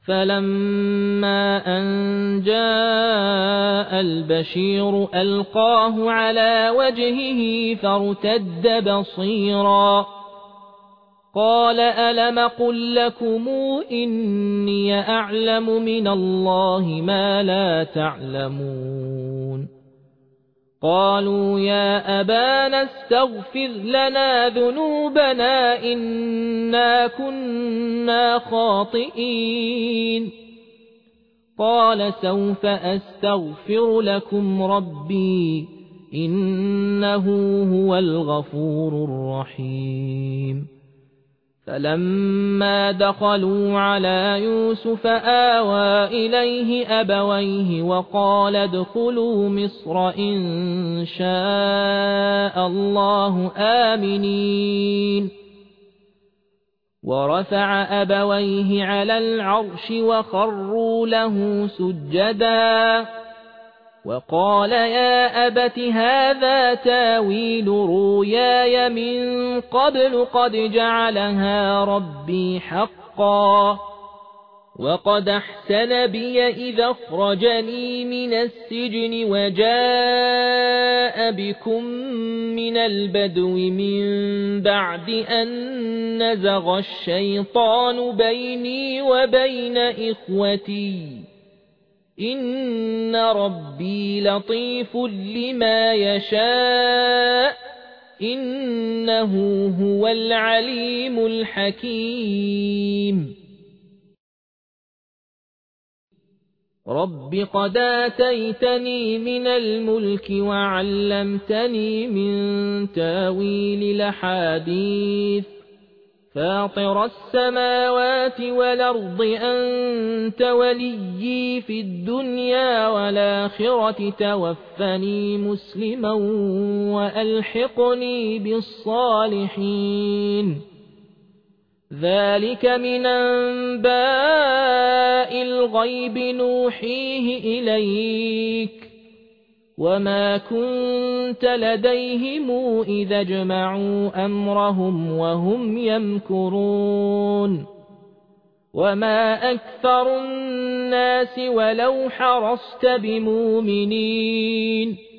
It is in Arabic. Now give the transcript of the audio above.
فلما أن جاء البشير ألقاه على وجهه فارتد بصيرا قال ألم قل لكم إني أعلم من الله ما لا تعلمون قالوا يا أبانا استغفر لنا ذنوبنا إنا كنا خاطئين قال سوف أستغفر لكم ربي إنه هو الغفور الرحيم فلما دخلوا على يوسف آوى إليه أبويه وقال ادخلوا مصر إن شاء الله آمنين ورفع أبويه على العرش وخروا له سجدا وقال يا أبت هذا تاويل رؤياي من قبل قد جعلها ربي حقا وقد أحسن بي إذا أخرجني من السجن وجاء بكم من البدو من بعد أن نزغ الشيطان بيني وبين إخوتي إن ربي لطيف لما يشاء إنه هو العليم الحكيم رب قد آتيتني من الملك وعلمتني من تاويل الأحاديث فاطر السماوات والأرض أنت وليي في الدنيا والآخرة توفني مسلما وألحقني بالصالحين ذلك من أنباء الغيب نوحيه إليك وما كنت لديهم إذا اجمعوا أمرهم وهم يمكرون وما أكثر الناس ولو حرصت بمؤمنين